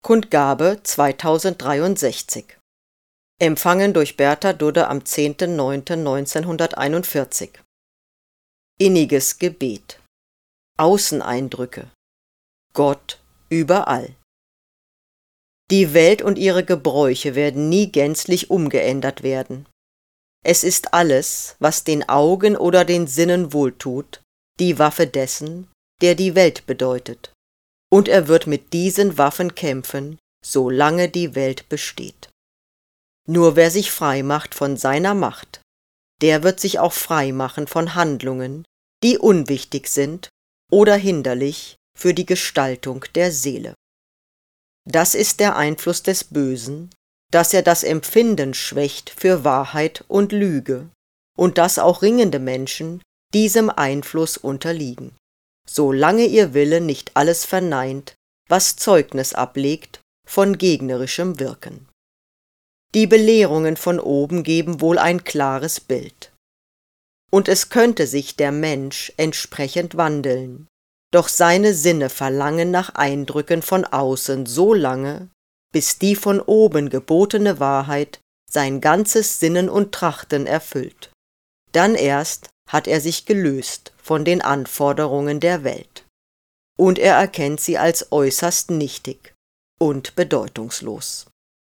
Kundgabe 2063. Empfangen durch Bertha Dudde am 10.09.1941. Inniges Gebet. Außeneindrücke. Gott überall. Die Welt und ihre Gebräuche werden nie gänzlich umgeändert werden. Es ist alles, was den Augen oder den Sinnen wohltut, die Waffe dessen, der die Welt bedeutet. Und er wird mit diesen Waffen kämpfen, solange die Welt besteht. Nur wer sich frei macht von seiner Macht, der wird sich auch frei machen von Handlungen, die unwichtig sind oder hinderlich für die Gestaltung der Seele. Das ist der Einfluss des Bösen, dass er das Empfinden schwächt für Wahrheit und Lüge und dass auch ringende Menschen diesem Einfluss unterliegen, solange ihr Wille nicht alles verneint, was Zeugnis ablegt von gegnerischem Wirken. Die Belehrungen von oben geben wohl ein klares Bild. Und es könnte sich der Mensch entsprechend wandeln, doch seine Sinne verlangen nach Eindrücken von außen so lange, bis die von oben gebotene Wahrheit sein ganzes Sinnen und Trachten erfüllt. Dann erst hat er sich gelöst von den Anforderungen der Welt. Und er erkennt sie als äußerst nichtig und bedeutungslos.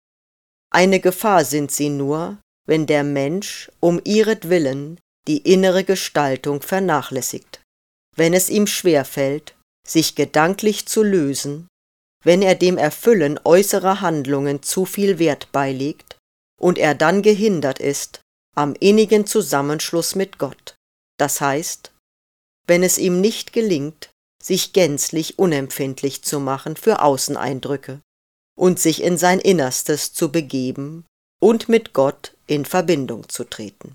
Eine Gefahr sind sie nur, wenn der Mensch um ihretwillen die innere Gestaltung vernachlässigt, wenn es ihm schwerfällt, sich gedanklich zu lösen, wenn er dem Erfüllen äußerer Handlungen zu viel Wert beilegt und er dann gehindert ist am innigen Zusammenschluss mit Gott. Das heißt, wenn es ihm nicht gelingt, sich gänzlich unempfindlich zu machen für Außeneindrücke und sich in sein Innerstes zu begeben und mit Gott in Verbindung zu treten.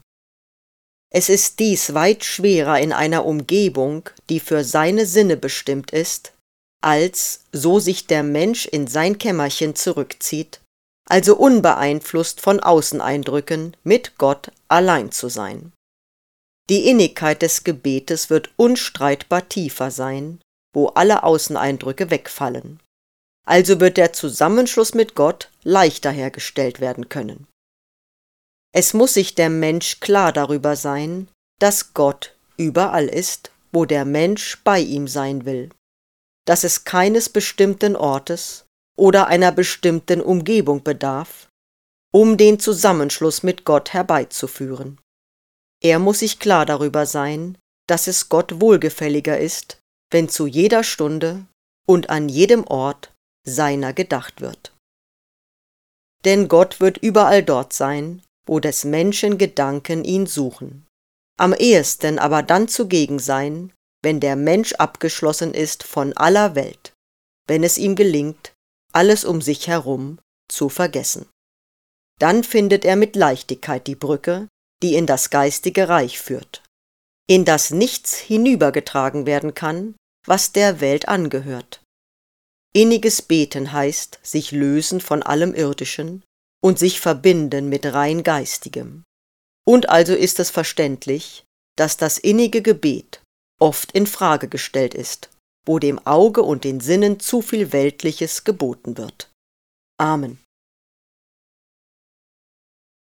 Es ist dies weit schwerer in einer Umgebung, die für seine Sinne bestimmt ist, als, so sich der Mensch in sein Kämmerchen zurückzieht, also unbeeinflusst von Außeneindrücken mit Gott allein zu sein. Die Innigkeit des Gebetes wird unstreitbar tiefer sein, wo alle Außeneindrücke wegfallen. Also wird der Zusammenschluss mit Gott leichter hergestellt werden können. Es muss sich der Mensch klar darüber sein, dass Gott überall ist, wo der Mensch bei ihm sein will, dass es keines bestimmten Ortes oder einer bestimmten Umgebung bedarf, um den Zusammenschluss mit Gott herbeizuführen. Er muss sich klar darüber sein, dass es Gott wohlgefälliger ist, wenn zu jeder Stunde und an jedem Ort seiner gedacht wird. Denn Gott wird überall dort sein, wo des Menschen Gedanken ihn suchen, am ehesten aber dann zugegen sein, wenn der Mensch abgeschlossen ist von aller Welt, wenn es ihm gelingt, alles um sich herum zu vergessen. Dann findet er mit Leichtigkeit die Brücke, die in das geistige Reich führt, in das nichts hinübergetragen werden kann, was der Welt angehört. Inniges Beten heißt, sich lösen von allem Irdischen und sich verbinden mit rein Geistigem. Und also ist es verständlich, dass das innige Gebet oft in Frage gestellt ist, wo dem Auge und den Sinnen zu viel Weltliches geboten wird. Amen.